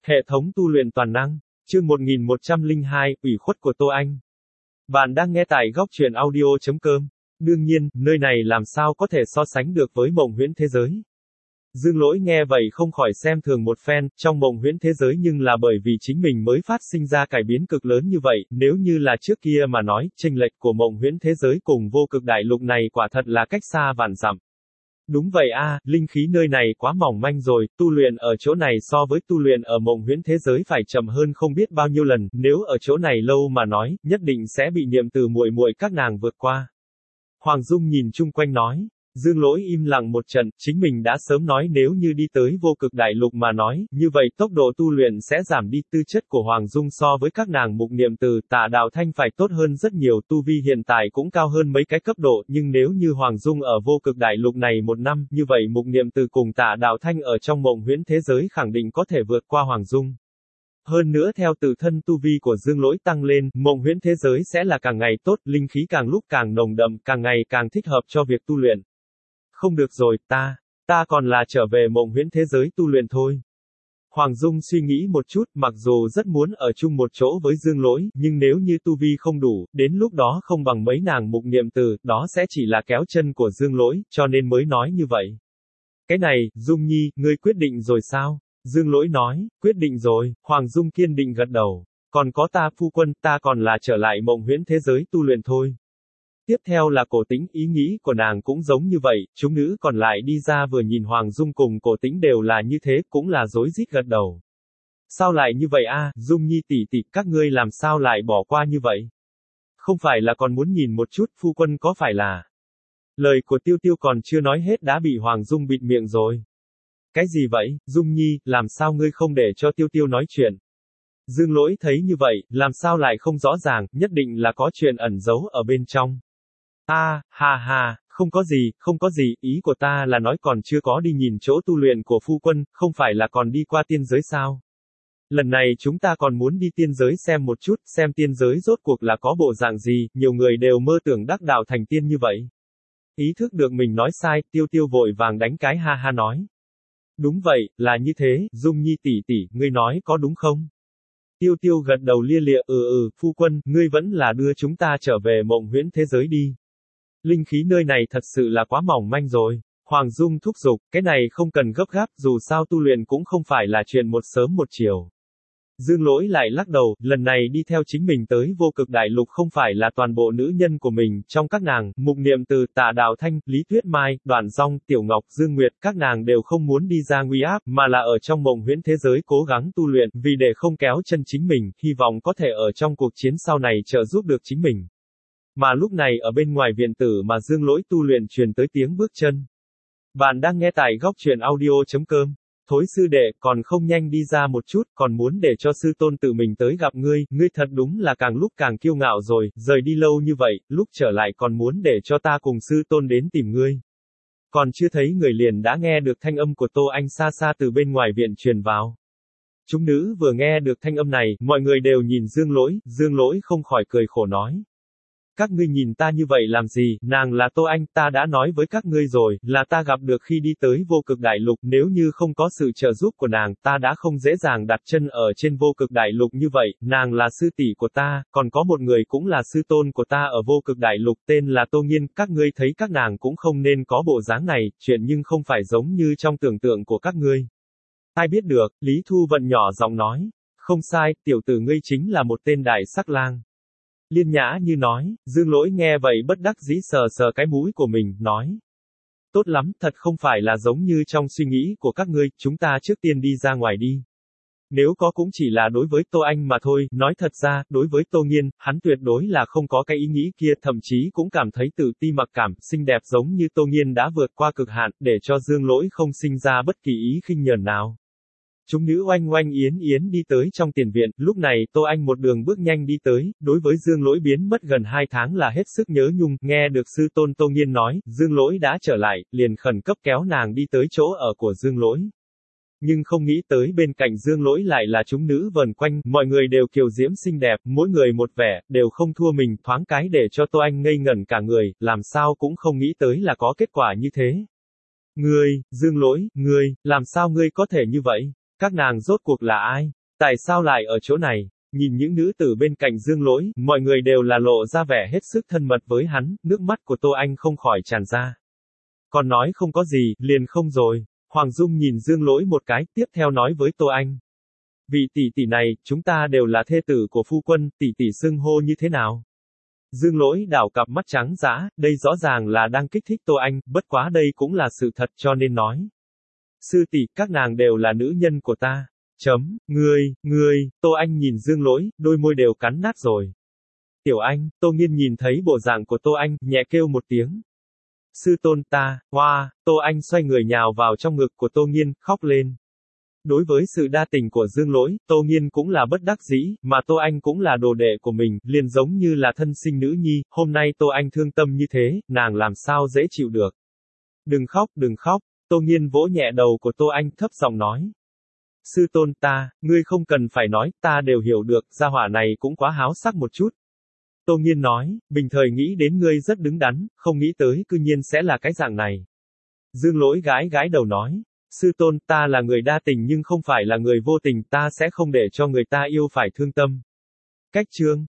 Hệ thống tu luyện toàn năng. Chương 1102, ủy khuất của Tô Anh. Bạn đang nghe tại góc truyện audio.com. Đương nhiên, nơi này làm sao có thể so sánh được với mộng huyễn thế giới. Dương Lỗi nghe vậy không khỏi xem thường một phen, trong mộng huyễn thế giới nhưng là bởi vì chính mình mới phát sinh ra cải biến cực lớn như vậy, nếu như là trước kia mà nói, chênh lệch của mộng huyễn thế giới cùng vô cực đại lục này quả thật là cách xa vạn dặm. Đúng vậy linh khí nơi này quá mỏng manh rồi, tu luyện ở chỗ này so với tu luyện ở mộng huyễn thế giới phải chậm hơn không biết bao nhiêu lần, nếu ở chỗ này lâu mà nói, nhất định sẽ bị niệm từ muội muội các nàng vượt qua. Hoàng Dung nhìn chung quanh nói. Dương Lỗi im lặng một trận, chính mình đã sớm nói nếu như đi tới vô cực đại lục mà nói, như vậy tốc độ tu luyện sẽ giảm đi, tư chất của Hoàng Dung so với các nàng mục niệm từ, Tạ Đạo Thanh phải tốt hơn rất nhiều, tu vi hiện tại cũng cao hơn mấy cái cấp độ, nhưng nếu như Hoàng Dung ở vô cực đại lục này một năm, như vậy mục niệm từ cùng Tạ Đạo Thanh ở trong mộng huyễn thế giới khẳng định có thể vượt qua Hoàng Dung. Hơn nữa theo tự thân tu vi của Dương Lỗi tăng lên, mộng huyễn thế giới sẽ là càng ngày tốt, linh khí càng lúc càng nồng đậm, càng ngày càng thích hợp cho việc tu luyện. Không được rồi, ta còn là trở về mộng huyễn thế giới tu luyện thôi. Hoàng Dung suy nghĩ một chút, mặc dù rất muốn ở chung một chỗ với Dương Lỗi, nhưng nếu như tu vi không đủ, đến lúc đó không bằng mấy nàng mục niệm từ, đó sẽ chỉ là kéo chân của Dương Lỗi, cho nên mới nói như vậy. Cái này, Dung Nhi, ngươi quyết định rồi sao? Dương Lỗi nói, quyết định rồi, Hoàng Dung kiên định gật đầu. Còn có ta phu quân, ta còn là trở lại mộng huyễn thế giới tu luyện thôi. Tiếp theo là Cổ Tĩnh, ý nghĩ của nàng cũng giống như vậy, chúng nữ còn lại đi ra vừa nhìn Hoàng Dung cùng Cổ Tĩnh đều là như thế, cũng là rối rít gật đầu. Sao lại như vậy Dung Nhi tỷ tỷ, các ngươi làm sao lại bỏ qua như vậy? Không phải là còn muốn nhìn một chút, phu quân có phải là... Lời của Tiêu Tiêu còn chưa nói hết đã bị Hoàng Dung bịt miệng rồi. Cái gì vậy, Dung Nhi, làm sao ngươi không để cho Tiêu Tiêu nói chuyện? Dương Lỗi thấy như vậy, làm sao lại không rõ ràng, nhất định là có chuyện ẩn giấu ở bên trong. Không có gì, ý của ta là nói còn chưa có đi nhìn chỗ tu luyện của phu quân, không phải là còn đi qua tiên giới sao? Lần này chúng ta còn muốn đi tiên giới xem một chút, xem tiên giới rốt cuộc là có bộ dạng gì, nhiều người đều mơ tưởng đắc đạo thành tiên như vậy. Ý thức được mình nói sai, Tiêu Tiêu vội vàng đánh cái ha nói. Đúng vậy, là như thế, Dung Nhi tỷ tỷ, ngươi nói có đúng không? Tiêu Tiêu gật đầu lia lịa, phu quân, ngươi vẫn là đưa chúng ta trở về mộng huyễn thế giới đi. Linh khí nơi này thật sự là quá mỏng manh rồi. Hoàng Dung thúc giục, cái này không cần gấp gáp, dù sao tu luyện cũng không phải là chuyện một sớm một chiều. Dương Lỗi lại lắc đầu, lần này đi theo chính mình tới vô cực đại lục không phải là toàn bộ nữ nhân của mình, trong các nàng, mục niệm từ, Tạ Đạo Thanh, Lý Tuyết Mai, Đoạn Dong, Tiểu Ngọc, Dương Nguyệt, các nàng đều không muốn đi ra nguy áp, mà là ở trong mộng huyễn thế giới cố gắng tu luyện, vì để không kéo chân chính mình, hy vọng có thể ở trong cuộc chiến sau này trợ giúp được chính mình. Mà lúc này ở bên ngoài viện tử mà Dương Lỗi tu luyện truyền tới tiếng bước chân. Bạn đang nghe tại góc truyện audio.com. Thối sư đệ, còn không nhanh đi ra một chút, còn muốn để cho sư tôn tự mình tới gặp ngươi thật đúng là càng lúc càng kiêu ngạo rồi, rời đi lâu như vậy, lúc trở lại còn muốn để cho ta cùng sư tôn đến tìm ngươi. Còn chưa thấy người liền đã nghe được thanh âm của Tô Anh xa xa từ bên ngoài viện truyền vào. Chúng nữ vừa nghe được thanh âm này, mọi người đều nhìn Dương Lỗi không khỏi cười khổ nói. Các ngươi nhìn ta như vậy làm gì, nàng là Tô Anh, ta đã nói với các ngươi rồi, là ta gặp được khi đi tới vô cực đại lục, nếu như không có sự trợ giúp của nàng, ta đã không dễ dàng đặt chân ở trên vô cực đại lục như vậy, nàng là sư tỷ của ta, còn có một người cũng là sư tôn của ta ở vô cực đại lục, tên là Tô Nghiên, các ngươi thấy các nàng cũng không nên có bộ dáng này, chuyện nhưng không phải giống như trong tưởng tượng của các ngươi. Ai biết được, Lý Thu Vận nhỏ giọng nói, không sai, tiểu tử ngươi chính là một tên đại sắc lang. Liên Nhã Như nói, Dương Lỗi nghe vậy bất đắc dĩ sờ sờ cái mũi của mình, nói. Tốt lắm, thật không phải là giống như trong suy nghĩ của các ngươi, chúng ta trước tiên đi ra ngoài đi. Nếu có cũng chỉ là đối với Tô Anh mà thôi, nói thật ra, đối với Tô Nghiên, hắn tuyệt đối là không có cái ý nghĩ kia, thậm chí cũng cảm thấy tự ti mặc cảm, xinh đẹp giống như Tô Nghiên đã vượt qua cực hạn, để cho Dương Lỗi không sinh ra bất kỳ ý khinh nhờn nào. Chúng nữ oanh oanh yến yến đi tới trong tiền viện, lúc này Tô Anh một đường bước nhanh đi tới, đối với Dương Lỗi biến mất gần 2 tháng là hết sức nhớ nhung, nghe được sư tôn Tô Nghiên nói, Dương Lỗi đã trở lại, liền khẩn cấp kéo nàng đi tới chỗ ở của Dương Lỗi. Nhưng không nghĩ tới bên cạnh Dương Lỗi lại là chúng nữ vần quanh, mọi người đều kiều diễm xinh đẹp, mỗi người một vẻ, đều không thua mình, thoáng cái để cho Tô Anh ngây ngẩn cả người, làm sao cũng không nghĩ tới là có kết quả như thế. Dương Lỗi, làm sao ngươi có thể như vậy? Các nàng rốt cuộc là ai? Tại sao lại ở chỗ này? Nhìn những nữ tử bên cạnh Dương Lỗi, mọi người đều là lộ ra vẻ hết sức thân mật với hắn, nước mắt của Tô Anh không khỏi tràn ra. Còn nói không có gì, liền không rồi. Hoàng Dung nhìn Dương Lỗi một cái, tiếp theo nói với Tô Anh. Vị tỷ tỷ này, chúng ta đều là thê tử của phu quân, tỷ tỷ xưng hô như thế nào? Dương Lỗi đảo cặp mắt trắng dã, đây rõ ràng là đang kích thích Tô Anh, bất quá đây cũng là sự thật cho nên nói. Sư tỷ, các nàng đều là nữ nhân của ta. Ngươi, Tô Anh nhìn Dương Lỗi, đôi môi đều cắn nát rồi. Tiểu Anh, Tô Nghiên nhìn thấy bộ dạng của Tô Anh, nhẹ kêu một tiếng. Sư tôn ta, hoa, Tô Anh xoay người nhào vào trong ngực của Tô Nghiên, khóc lên. Đối với sự đa tình của Dương Lỗi, Tô Nghiên cũng là bất đắc dĩ, mà Tô Anh cũng là đồ đệ của mình, liền giống như là thân sinh nữ nhi, hôm nay Tô Anh thương tâm như thế, nàng làm sao dễ chịu được. Đừng khóc, Tô Nghiên vỗ nhẹ đầu của Tô Anh thấp giọng nói. Sư tôn ta, ngươi không cần phải nói, ta đều hiểu được, gia hỏa này cũng quá háo sắc một chút. Tô Nghiên nói, bình thời nghĩ đến ngươi rất đứng đắn, không nghĩ tới cư nhiên sẽ là cái dạng này. Dương Lỗi gái đầu nói, sư tôn, ta là người đa tình nhưng không phải là người vô tình, ta sẽ không để cho người ta yêu phải thương tâm. Cách chương